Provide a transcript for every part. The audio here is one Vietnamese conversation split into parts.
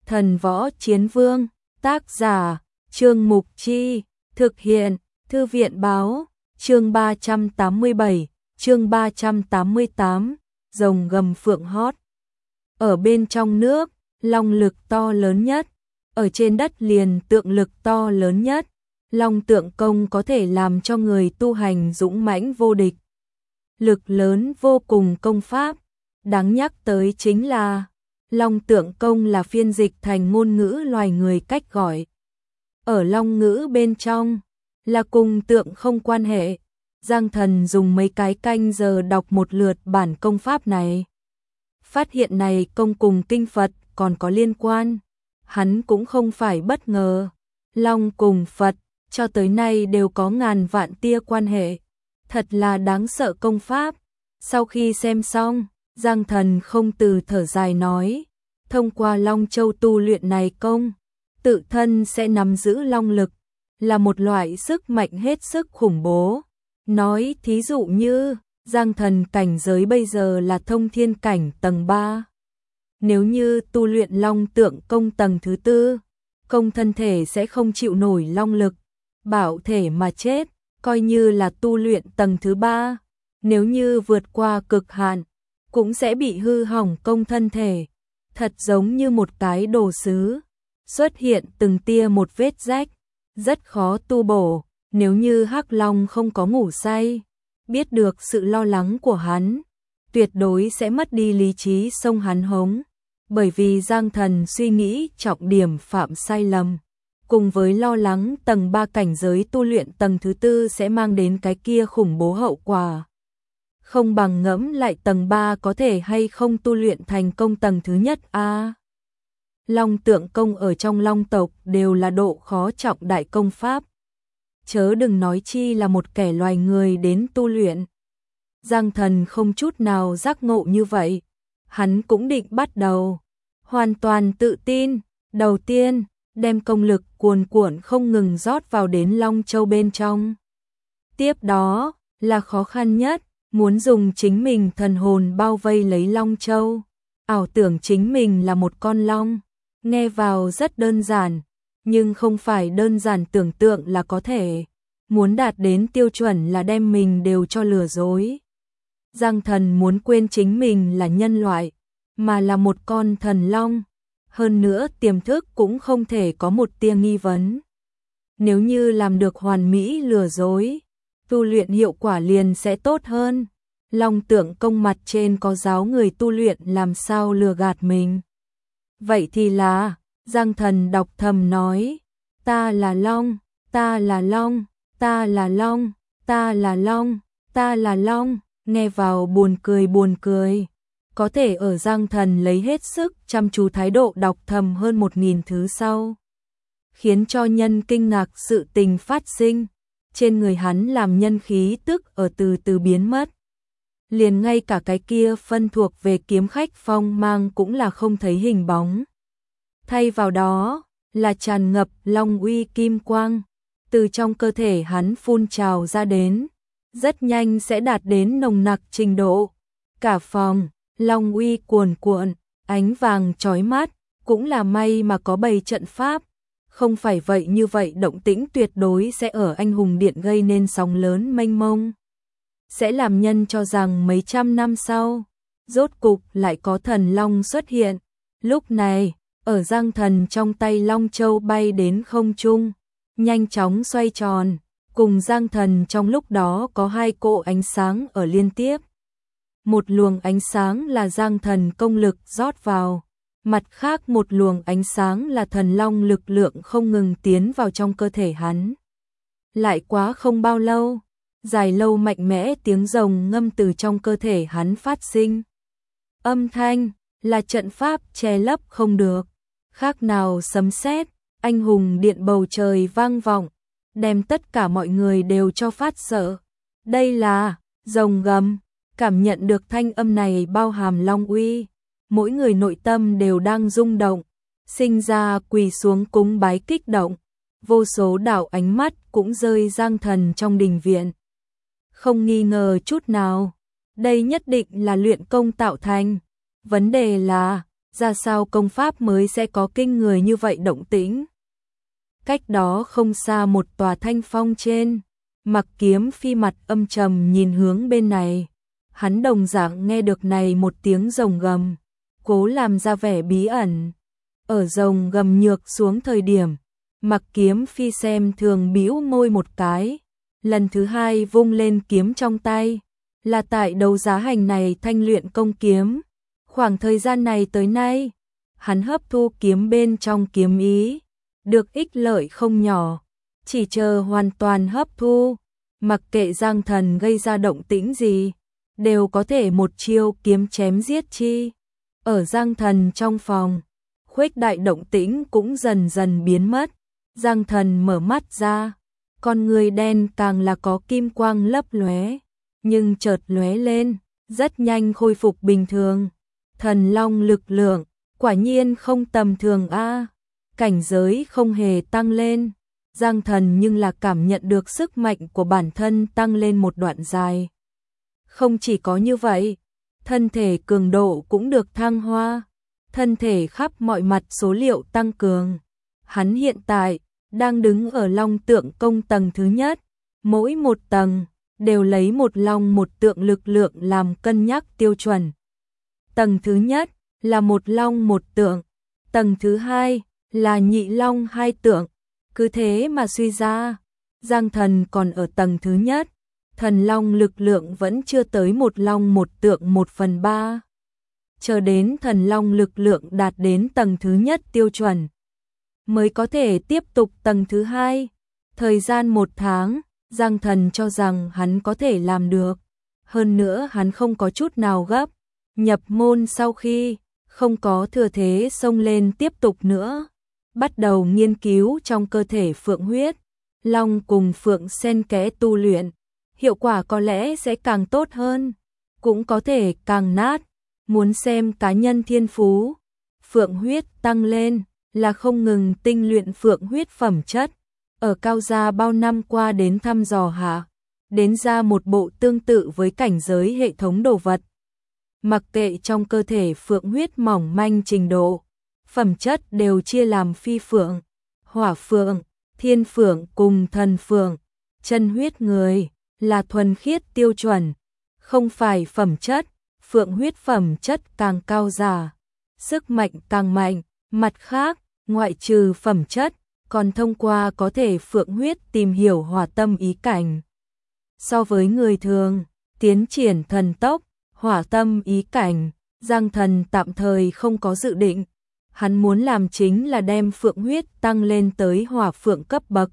Thần Võ Chiến Vương, tác giả, Trương Mục Chi, thực hiện, Thư viện Báo, chương 387, chương 388, rồng gầm phượng hót. Ở bên trong nước, long lực to lớn nhất, ở trên đất liền tượng lực to lớn nhất. Long tượng công có thể làm cho người tu hành dũng mãnh vô địch. Lực lớn vô cùng công pháp, đáng nhắc tới chính là Long tượng công là phiên dịch thành ngôn ngữ loài người cách gọi. Ở long ngữ bên trong là cùng tượng không quan hệ. Giang Thần dùng mấy cái canh giờ đọc một lượt bản công pháp này. Phát hiện này công cùng kinh Phật còn có liên quan. Hắn cũng không phải bất ngờ. Long cùng Phật cho tới nay đều có ngàn vạn tia quan hệ. Thật là đáng sợ công pháp. Sau khi xem xong, Giang Thần không từ thở dài nói, thông qua Long Châu tu luyện này công, tự thân sẽ nắm giữ long lực, là một loại sức mạnh hết sức khủng bố. Nói thí dụ như, Giang Thần cảnh giới bây giờ là thông thiên cảnh tầng 3. Nếu như tu luyện long tượng công tầng thứ 4, công thân thể sẽ không chịu nổi long lực, bảo thể mà chết, coi như là tu luyện tầng thứ 3. Nếu như vượt qua cực hạn, cũng sẽ bị hư hỏng công thân thể, thật giống như một cái đồ sứ, xuất hiện từng tia một vết rách, rất khó tu bổ. Nếu như Hắc Long không có ngủ say, biết được sự lo lắng của hắn, tuyệt đối sẽ mất đi lý trí xông hắn hống, bởi vì Giang Thần suy nghĩ trọng điểm phạm sai lầm, cùng với lo lắng tầng 3 cảnh giới tu luyện tầng thứ 4 sẽ mang đến cái kia khủng bố hậu quả. Không bằng ngẫm lại tầng 3 có thể hay không tu luyện thành công tầng thứ nhất a. Long tượng công ở trong long tộc đều là độ khó trọng đại công pháp. Chớ đừng nói chi là một kẻ loài người đến tu luyện. Giang Thần không chút nào giác ngộ như vậy. Hắn cũng định bắt đầu. Hoàn toàn tự tin. Đầu tiên, đem công lực cuồn cuộn không ngừng rót vào đến Long Châu bên trong. Tiếp đó, là khó khăn nhất, muốn dùng chính mình thần hồn bao vây lấy Long Châu. Ảo tưởng chính mình là một con long. Nghe vào rất đơn giản, nhưng không phải đơn giản tưởng tượng là có thể. Muốn đạt đến tiêu chuẩn là đem mình đều cho lừa dối. Giang Thần muốn quên chính mình là nhân loại, mà là một con thần long. Hơn nữa tiềm thức cũng không thể có một tia nghi vấn. Nếu như làm được hoàn mỹ lừa dối, tu luyện hiệu quả liền sẽ tốt hơn. Long tượng công mặt trên có giáo người tu luyện làm sao lừa gạt mình. Vậy thì là, Giang Thần đọc thầm nói, ta là long, ta là long, ta là long, ta là long, ta là long, nghe vào buồn cười. Có thể ở Giang Thần lấy hết sức chăm chú thái độ đọc thầm hơn 1000 thứ sau. Khiến cho nhân kinh ngạc sự tình phát sinh, trên người hắn làm nhân khí tức ở từ từ biến mất. Liền ngay cả cái kia phân thuộc về kiếm khách phong mang cũng là không thấy hình bóng. Thay vào đó, là tràn ngập long uy kim quang, từ trong cơ thể hắn phun trào ra đến, rất nhanh sẽ đạt đến nồng nặc trình độ. Cả phòng, long uy cuồn cuộn, ánh vàng chói mắt, cũng là may mà có bày trận pháp, không phải vậy như vậy động tĩnh tuyệt đối sẽ ở anh hùng điện gây nên sóng lớn mênh mông. Sẽ làm nhân cho rằng mấy trăm năm sau, rốt cục lại có thần long xuất hiện. Lúc này, ở Giang Thần trong tay Long Châu bay đến không trung, nhanh chóng xoay tròn, cùng Giang Thần trong lúc đó có hai cỗ ánh sáng ở liên tiếp. Một luồng ánh sáng là Giang Thần công lực rót vào, mặt khác một luồng ánh sáng là thần long lực lượng không ngừng tiến vào trong cơ thể hắn. Lại quá không bao lâu, dài lâu mạnh mẽ tiếng rồng ngâm từ trong cơ thể hắn phát sinh. Âm thanh là trận pháp che lấp không được, khác nào sấm sét, anh hùng điện bầu trời vang vọng, đem tất cả mọi người đều cho phát sợ. Đây là rồng gầm, cảm nhận được thanh âm này bao hàm long uy, mỗi người nội tâm đều đang rung động, sinh ra quỳ xuống cúng bái kích động, vô số đạo ánh mắt cũng rơi Giang Thần trong đình viện. Không nghi ngờ chút nào, đây nhất định là luyện công tạo thành. Vấn đề là, ra sao công pháp mới sẽ có kinh người như vậy động tĩnh. Cách đó không xa một tòa thanh phong trên, Mặc Kiếm Phi mặt âm trầm nhìn hướng bên này. Hắn đồng dạng nghe được này một tiếng rồng gầm, cố làm ra vẻ bí ẩn. Ở rồng gầm nhược xuống thời điểm, Mặc Kiếm Phi xem thường bĩu môi một cái, lần thứ hai vung lên kiếm trong tay, là tại đấu giá hành này thanh luyện công kiếm. Khoảng thời gian này tới nay, hắn hấp thu kiếm bên trong kiếm ý, được ích lợi không nhỏ, chỉ chờ hoàn toàn hấp thu, mặc kệ Giang Thần gây ra động tĩnh gì, đều có thể một chiêu kiếm chém giết chi. Ở Giang Thần trong phòng, khuếch đại động tĩnh cũng dần dần biến mất. Giang Thần mở mắt ra, con người đen càng là có kim quang lấp lóe, nhưng chợt lóe lên, rất nhanh khôi phục bình thường. Thần long lực lượng, quả nhiên không tầm thường a. Cảnh giới không hề tăng lên, Giang Thần nhưng là cảm nhận được sức mạnh của bản thân tăng lên một đoạn dài. Không chỉ có như vậy, thân thể cường độ cũng được thăng hoa, thân thể khắp mọi mặt số liệu tăng cường. Hắn hiện tại đang đứng ở long tượng công tầng thứ nhất, mỗi một tầng đều lấy một long một tượng lực lượng làm cân nhắc tiêu chuẩn. Tầng thứ nhất là một long một tượng, tầng thứ hai là nhị long hai tượng. Cứ thế mà suy ra, Giang Thần còn ở tầng thứ nhất, thần long lực lượng vẫn chưa tới một long một tượng 1/3. Chờ đến thần long lực lượng đạt đến tầng thứ nhất tiêu chuẩn, mới có thể tiếp tục tầng thứ hai. Thời gian 1 tháng, Giang Thần cho rằng hắn có thể làm được. Hơn nữa hắn không có chút nào gấp. Nhập môn sau khi không có thừa thế xông lên tiếp tục nữa, bắt đầu nghiên cứu trong cơ thể phượng huyết, long cùng phượng xen kẽ tu luyện, hiệu quả có lẽ sẽ càng tốt hơn, cũng có thể càng nát. Muốn xem cá nhân thiên phú, phượng huyết tăng lên là không ngừng tinh luyện phượng huyết phẩm chất, ở Cao Gia bao năm qua đến thăm dò hạ, đến ra một bộ tương tự với cảnh giới hệ thống đồ vật. Mặc kệ trong cơ thể phượng huyết mỏng manh trình độ, phẩm chất đều chia làm phi phượng, hỏa phượng, thiên phượng cùng thần phượng. Chân huyết người là thuần khiết tiêu chuẩn, không phải phẩm chất, phượng huyết phẩm chất càng cao giả, sức mạnh càng mạnh. Mặt khác, ngoại trừ phẩm chất, còn thông qua có thể phượng huyết tìm hiểu hỏa tâm ý cảnh. So với người thường, tiến triển thần tốc, hỏa tâm ý cảnh, Giang Thần tạm thời không có dự định. Hắn muốn làm chính là đem phượng huyết tăng lên tới hỏa phượng cấp bậc.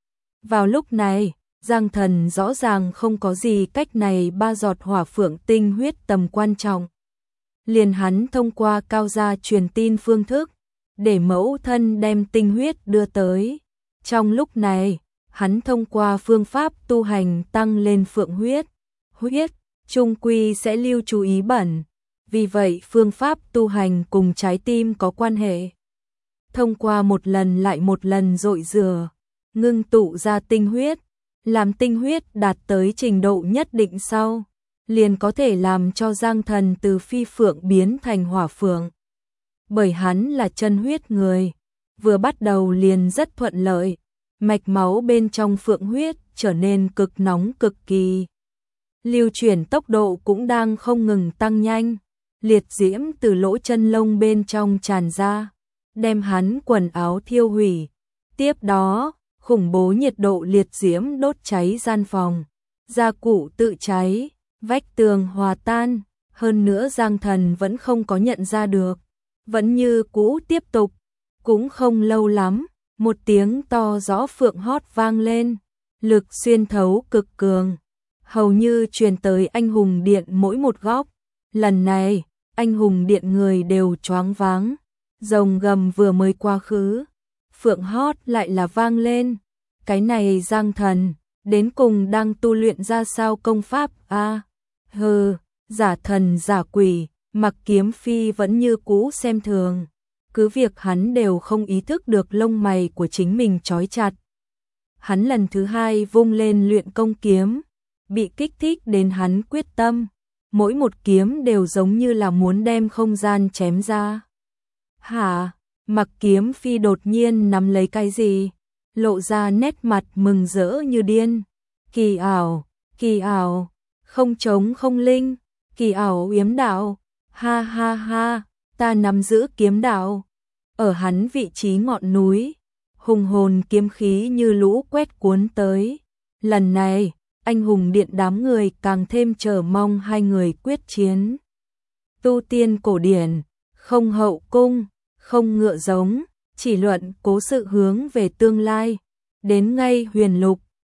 Vào lúc này, Giang Thần rõ ràng không có gì cách này 3 giọt hỏa phượng tinh huyết tầm quan trọng. Liền hắn thông qua Cao Gia truyền tin phương thức, để mẫu thân đem tinh huyết đưa tới. Trong lúc này, hắn thông qua phương pháp tu hành tăng lên phượng huyết. Huyết, trung quy sẽ lưu chú ý bẩn. Vì vậy phương pháp tu hành cùng trái tim có quan hệ. Thông qua một lần lại một lần dội rửa, ngưng tụ ra tinh huyết, làm tinh huyết đạt tới trình độ nhất định sau, liền có thể làm cho Giang Thần từ phi phượng biến thành hỏa phượng. Bởi hắn là chân huyết người, vừa bắt đầu liền rất thuận lợi, mạch máu bên trong phượng huyết trở nên cực nóng cực kỳ. Lưu chuyển tốc độ cũng đang không ngừng tăng nhanh, liệt diễm từ lỗ chân lông bên trong tràn ra, đem hắn quần áo thiêu hủy. Tiếp đó, khủng bố nhiệt độ liệt diễm đốt cháy gian phòng, gia cụ tự cháy, vách tường hòa tan, hơn nữa Giang Thần vẫn không có nhận ra được, vẫn như cũ tiếp tục. Cũng không lâu lắm, một tiếng to rõ phượng hót vang lên, lực xuyên thấu cực cường, hầu như truyền tới anh hùng điện mỗi một góc. Lần này, anh hùng điện người đều choáng váng, rồng gầm vừa mới qua khứ, phượng hót lại là vang lên. Cái này Giang Thần, đến cùng đang tu luyện ra sao công pháp a? Hừ, giả thần giả quỷ, Mặc Kiếm Phi vẫn như cũ xem thường. Cứ việc hắn đều không ý thức được lông mày của chính mình trói chặt. Hắn lần thứ hai vung lên luyện công kiếm, bị kích thích đến hắn quyết tâm. Mỗi một kiếm đều giống như là muốn đem không gian chém ra. Hả? Mặc Kiếm Phi đột nhiên nắm lấy cái gì? Lộ ra nét mặt mừng rỡ như điên. Kỳ ảo, không trống không linh, kỳ ảo yếm đạo, ha ha ha, ta nắm giữ kiếm đạo. Ở hắn vị trí ngọn núi, hùng hồn kiếm khí như lũ quét cuốn tới. Lần này, anh hùng điện đám người càng thêm chờ mong hai người quyết chiến. Tu tiên cổ điển, không hậu cung, không ngựa giống, chỉ luận cố sự hướng về tương lai. Đến ngay huyền lục,